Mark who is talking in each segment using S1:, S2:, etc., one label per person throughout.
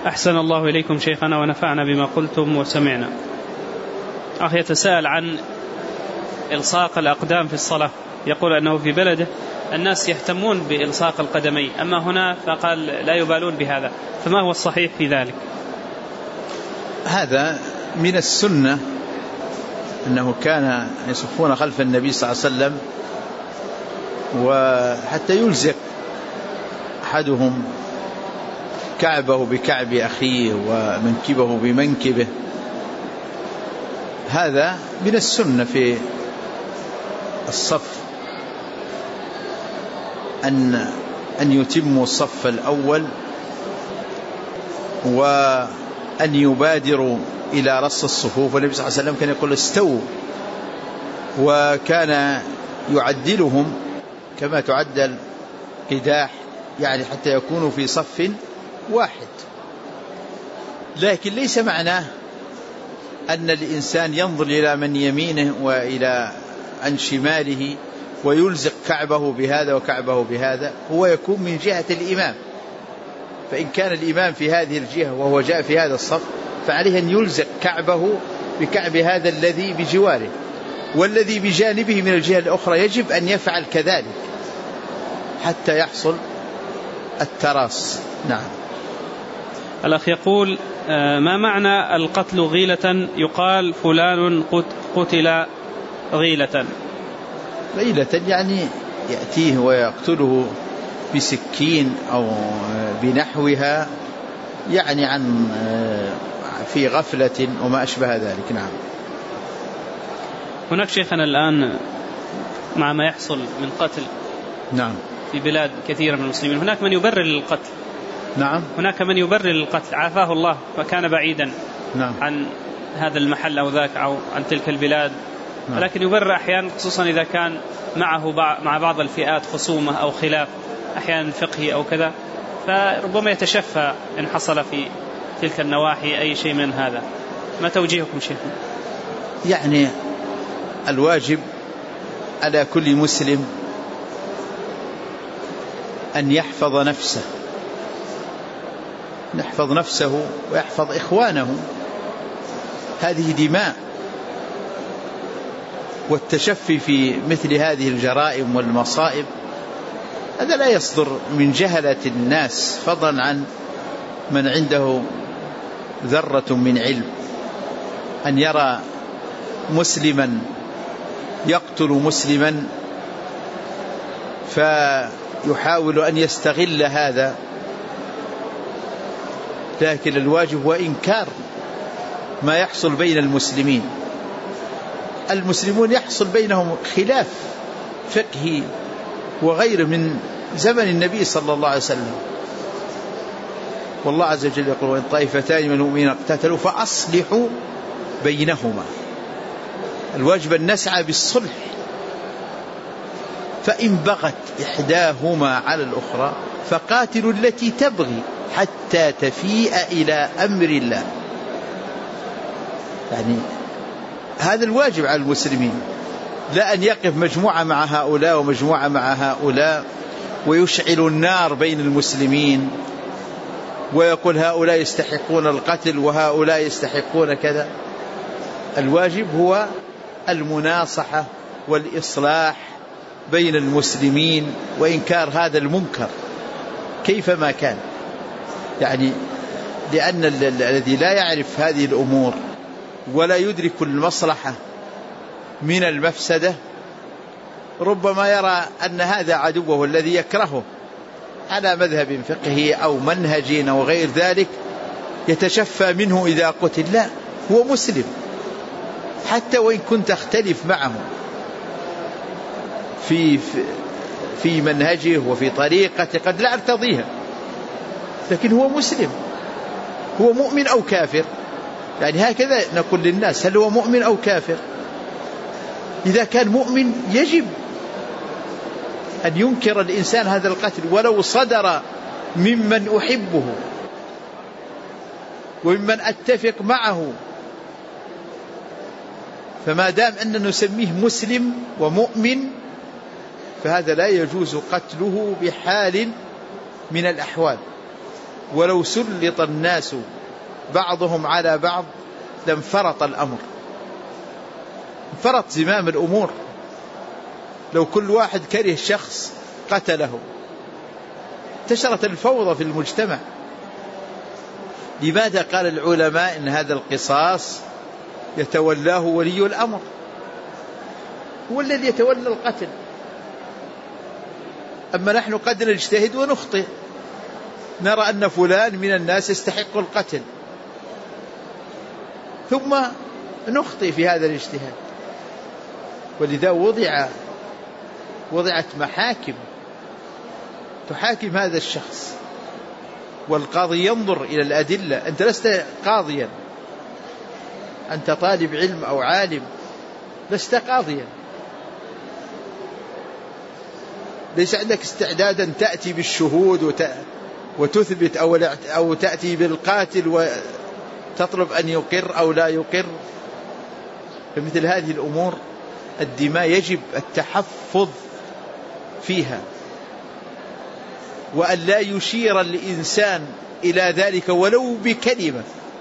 S1: أحسن الله إليكم شيخنا ونفعنا بما قلتم وسمعنا. أخي يتساءل عن إلصاق الأقدام في الصلاة، يقول أنه في بلده الناس يهتمون بإلصاق القدمين، أما هنا فقال لا يبالون بهذا، فما هو الصحيح في ذلك؟
S2: هذا من السنة، أنه كان يصفون خلف النبي صلى الله عليه وسلم، وحتى يلزق أحدهم كعبه بكعب أخيه ومنكبه بمنكبه. هذا من السنة في الصف، أن يتموا الصف الأول، وأن يبادروا إلى رص الصفوف. والنبي صلى الله عليه وسلم كان يقول استووا، وكان يعدلهم كما تعدل قداح، يعني حتى يكونوا في صف واحد. لكن ليس معناه أن الإنسان ينظر إلى من يمينه وإلى عن شماله ويلزق كعبه بهذا وكعبه بهذا. هو يكون من جهة الإمام، فإن كان الإمام في هذه الجهة وهو جاء في هذا الصف، فعليه أن يلزق كعبه بكعب هذا الذي بجواره، والذي بجانبه من الجهة الأخرى يجب أن يفعل كذلك حتى يحصل التراص. نعم.
S1: الأخ يقول ما معنى القتل غيلة؟ يقال فلان قتل غيلة.
S2: غيلة يعني يأتيه ويقتله بسكين أو بنحوها، يعني عن في غفلة وما أشبه ذلك. نعم.
S1: هناك شيخنا الآن مع ما يحصل من قتل
S2: نعم
S1: في بلاد كثيرة من المسلمين، هناك من يبرر للقتل.
S2: نعم.
S1: هناك من يبرر للقتل، عافاه الله وكان بعيدا
S2: نعم.
S1: عن هذا المحل أو ذاك أو عن تلك البلاد،
S2: نعم.
S1: لكن يبرر أحيانا، خصوصا إذا كان معه مع بعض الفئات خصومة أو خلاف أحيانا فقهي أو كذا، فربما يتشفى إن حصل في تلك النواحي أي شيء من هذا. ما توجيهكم شيخنا؟
S2: يعني الواجب على كل مسلم أن يحفظ نفسه ويحفظ إخوانه. هذه دماء، والتشفي في مثل هذه الجرائم والمصائب هذا لا يصدر من جهلة الناس، فضلا عن من عنده ذرة من علم. أن يرى مسلما يقتل مسلما فيحاول أن يستغل هذا، لكن الواجب هو إنكار ما يحصل بين المسلمين. المسلمون يحصل بينهم خلاف فقهي وغيره من زمن النبي صلى الله عليه وسلم، والله عز وجل يقول: وإن طائفتان من المؤمنين اقتتلوا فأصلحوا بينهما. الواجب أن نسعى بالصلح، فإن بغت إحداهما على الأخرى فقاتلوا التي تبغي حتى تفيء إلى أمر الله. يعني هذا الواجب على المسلمين، لا أن يقف مجموعة مع هؤلاء ومجموعة مع هؤلاء ويشعل النار بين المسلمين ويقول هؤلاء يستحقون القتل وهؤلاء يستحقون كذا. الواجب هو المناصحة والإصلاح بين المسلمين وإنكار هذا المنكر كيفما كان. يعني لأن الذي لا يعرف هذه الأمور ولا يدرك المصلحة من المفسدة ربما يرى أن هذا عدوه الذي يكرهه على مذهب فقهي أو منهج أو غير ذلك، يتشفى منه إذا قتل. لا، هو مسلم حتى وإن كنت أختلف معه في منهجه وفي طريقته، قد لا أرتضيها، لكن هو مسلم، هو مؤمن أو كافر. يعني هكذا نقول للناس: هل هو مؤمن أو كافر؟ إذا كان مؤمن يجب أن ينكر الإنسان هذا القتل ولو صدر ممن أحبه وممن أتفق معه. فما دام أننا نسميه مسلم ومؤمن فهذا لا يجوز قتله بحال من الأحوال. ولو سلط الناس بعضهم على بعض لانفرط الأمر، انفرط زمام الأمور. لو كل واحد كره شخص قتله انتشرت الفوضى في المجتمع. لماذا قال العلماء إن هذا القصاص يتولاه ولي الأمر، هو الذي يتولى القتل. أما نحن قد نجتهد ونخطئ، نرى أن فلان من الناس يستحق القتل، ثم نخطئ في هذا الاجتهاد. ولذا وضعت محاكم تحاكم هذا الشخص، والقاضي ينظر إلى الأدلة. أنت لست قاضيا، أنت طالب علم أو عالم، لست قاضيا، ليس عندك استعدادا تأتي بالشهود وتثبت أو تأتي بالقاتل وتطلب أن يقر أو لا يقر. فمثل هذه الأمور الدماء يجب التحفظ فيها، وأن لا يشير الإنسان إلى ذلك ولو بكلمة،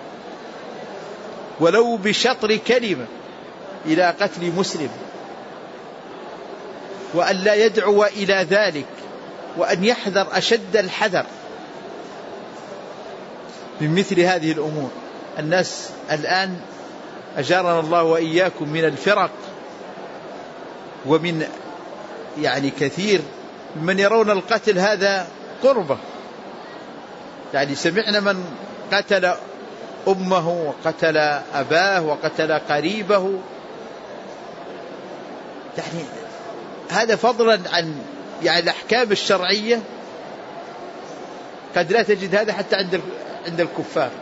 S2: ولو بشطر كلمة، إلى قتل مسلم، وأن لا يدعو إلى ذلك، وأن يحذر أشد الحذر من مثل هذه الأمور. الناس الآن أجارنا الله وإياكم من الفرق، ومن كثير من يرون القتل هذا قربة. سمعنا من قتل أمه وقتل أباه وقتل قريبه، هذا فضلا عن الأحكام الشرعية قد لا تجد هذا حتى عند الكفار،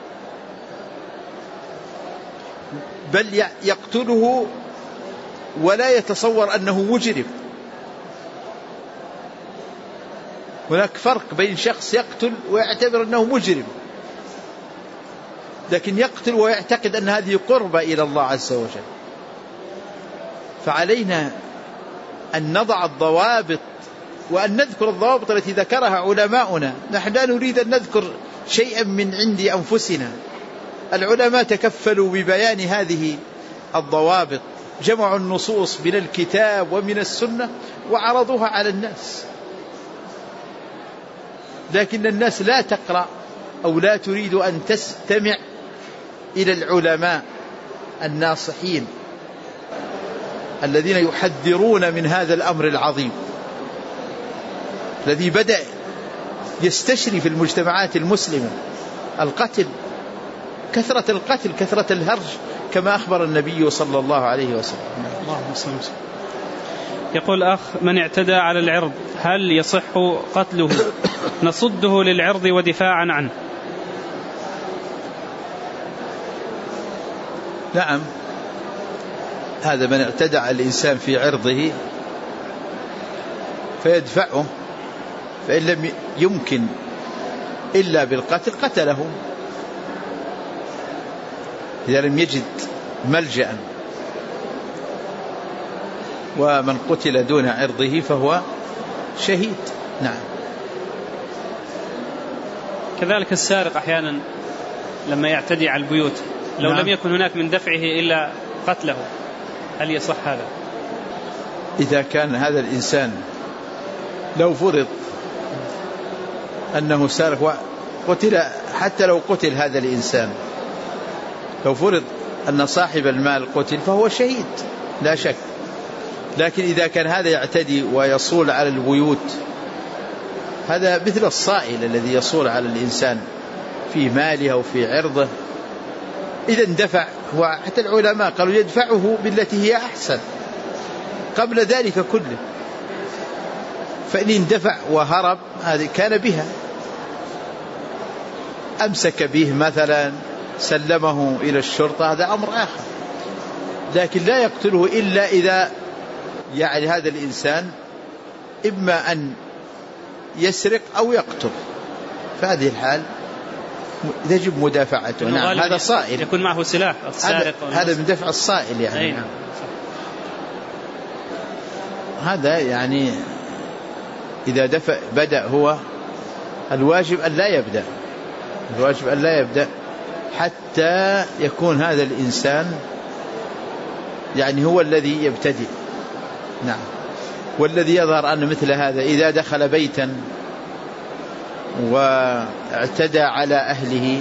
S2: بل يقتله ولا يتصور أنه مجرم. هناك فرق بين شخص يقتل ويعتبر أنه مجرم، لكن يقتل ويعتقد أن هذه قربة إلى الله عز وجل. فعلينا أن نضع الضوابط، وأن نذكر الضوابط التي ذكرها علماؤنا. نحن لا نريد أن نذكر شيئا من عند أنفسنا، العلماء تكفلوا ببيان هذه الضوابط، جمعوا النصوص من الكتاب ومن السنة وعرضوها على الناس، لكن الناس لا تقرأ أو لا تريد أن تستمع إلى العلماء الناصحين الذين يحذرون من هذا الأمر العظيم الذي بدأ يستشري في المجتمعات المسلمة. القتل، كثرة القتل، كثرة الهرج، كما أخبر النبي صلى الله عليه وسلم.
S1: اللهم صل وسلم. يقول أخ: من اعتدى على العرض هل يصح قتله نصده للعرض ودفاعا عنه؟
S2: نعم، هذا من اعتدى على الإنسان في عرضه فيدفعه، فإن لم يمكن إلا بالقتل قتله إذا لم يجد ملجأ. ومن قتل دون عرضه فهو شهيد. نعم.
S1: كذلك السارق أحيانا لما يعتدي على البيوت لو لم يكن هناك من دفعه إلا قتله، هل يصح هذا؟
S2: إذا كان هذا الإنسان لو فرض أنه سارق وقتل، حتى لو قتل هذا الإنسان، لو فرض أن صاحب المال قتل فهو شهيد لا شك. لكن إذا كان هذا يعتدي ويصول على البيوت، هذا مثل الصائل الذي يصول على الإنسان في ماله أو في عرضه، إذا اندفع، وحتى العلماء قالوا يدفعه بالتي هي أحسن قبل ذلك كله. فإن اندفع وهرب هذه كان بها، أمسك به مثلا، سلمه إلى الشرطة، هذا أمر آخر. لكن لا يقتله إلا إذا هذا الإنسان إما أن يسرق أو يقتل، فهذه الحال يجب مدافعته. نعم، هذا صائل
S1: يكون معه سلاح السارق،
S2: هذا من دفع الصائل
S1: نعم.
S2: هذا إذا بدأ هو الواجب أن لا يبدأ، الواجب أن لا يبدأ حتى يكون هذا الإنسان يعني هو الذي يبتدئ. نعم. والذي يظهر أن مثل هذا إذا دخل بيتا واعتدى على أهله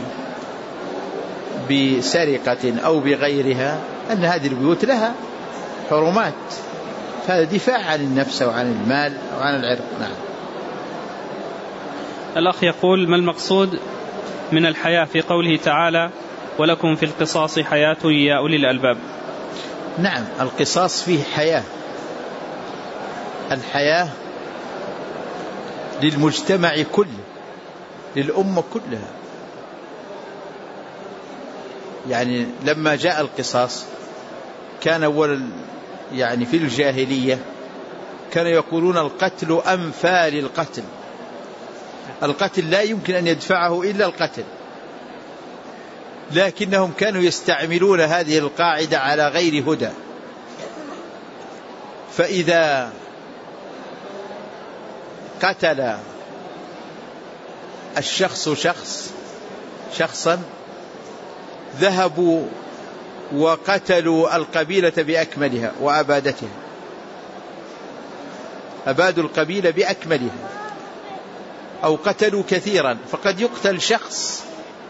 S2: بسرقة أو بغيرها أن هذه البيوت لها حرمات، هذا دفاع عن النفس وعن المال وعن العرض. نعم.
S1: الأخ يقول: ما المقصود من الحياة في قوله تعالى: ولكم في القصاص حياة يا أولي الألباب؟
S2: نعم، القصاص فيه حياة، الحياة للمجتمع كله، للأمة كلها. يعني لما جاء القصاص كان أول يعني في الجاهلية كانوا يقولون القتل أنفى للقتل، القتل لا يمكن أن يدفعه إلا القتل، لكنهم كانوا يستعملون هذه القاعدة على غير هدى. فإذا قتل الشخص شخصا ذهبوا وقتلوا القبيلة بأكملها وأبادتها، أبادوا القبيلة بأكملها، أو قتلوا كثيرا. فقد يقتل شخص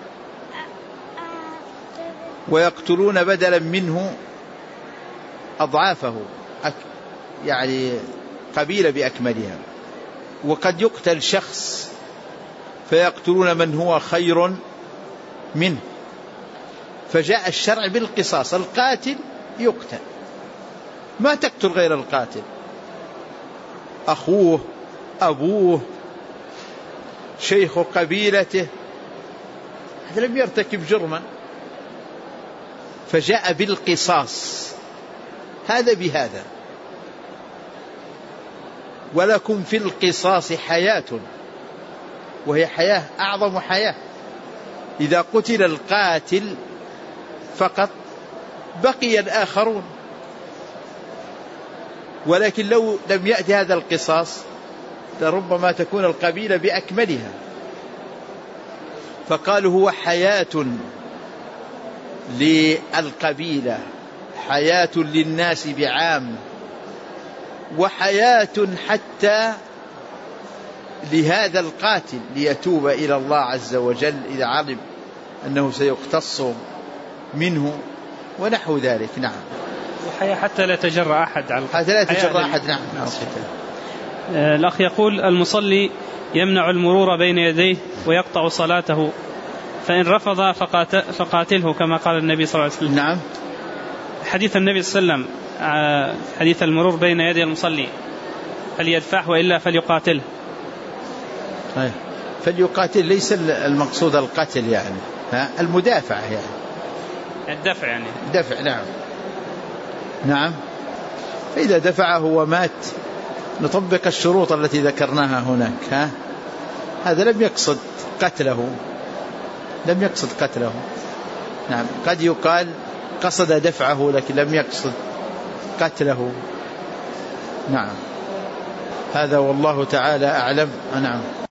S2: ويقتلون بدلا منه أضعافه، يعني قبيلة بأكملها. وقد يقتل شخص فيقتلون من هو خير منه. فجاء الشرع بالقصاص، القاتل يقتل، ما تقتل غير القاتل، أخوه، أبوه، شيخ قبيلته، هذا لم يرتكب جرما، فجاء بالقصاص هذا بهذا. ولكم في القصاص حياة، وهي حياة أعظم حياة. إذا قتل القاتل فقط بقي الآخرون، ولكن لو لم يأتي هذا القصاص لربما تكون القبيلة بأكملها. فقالوا هو حياة للقبيلة، حياة للناس بعام، وحياة حتى لهذا القاتل ليتوب إلى الله عز وجل إذا علم أنه سيقتص منه ونحو ذلك. نعم.
S1: وحياة حتى لا يتجرأ أحد على
S2: حتى لا يتجرأ أحد. نعم.
S1: الأخ يقول: المصلي يمنع المرور بين يديه ويقطع صلاته، فإن رفض فقاتله كما قال النبي صلى الله عليه وسلم.
S2: نعم.
S1: حديث النبي صلى الله عليه وسلم حديث المرور بين يدي المصلي، فليدفعه وإلا فليقاتله.
S2: فليقاتل ليس المقصود القتل، يعني المدافع، يعني
S1: الدفع، يعني
S2: دفع. نعم. نعم. فإذا دفعه ومات نطبق الشروط التي ذكرناها هناك. هذا لم يقصد قتله، لم يقصد قتله. نعم. قد يقال قصد دفعه لكن لم يقصد قتله. نعم. هذا والله تعالى أعلم. نعم.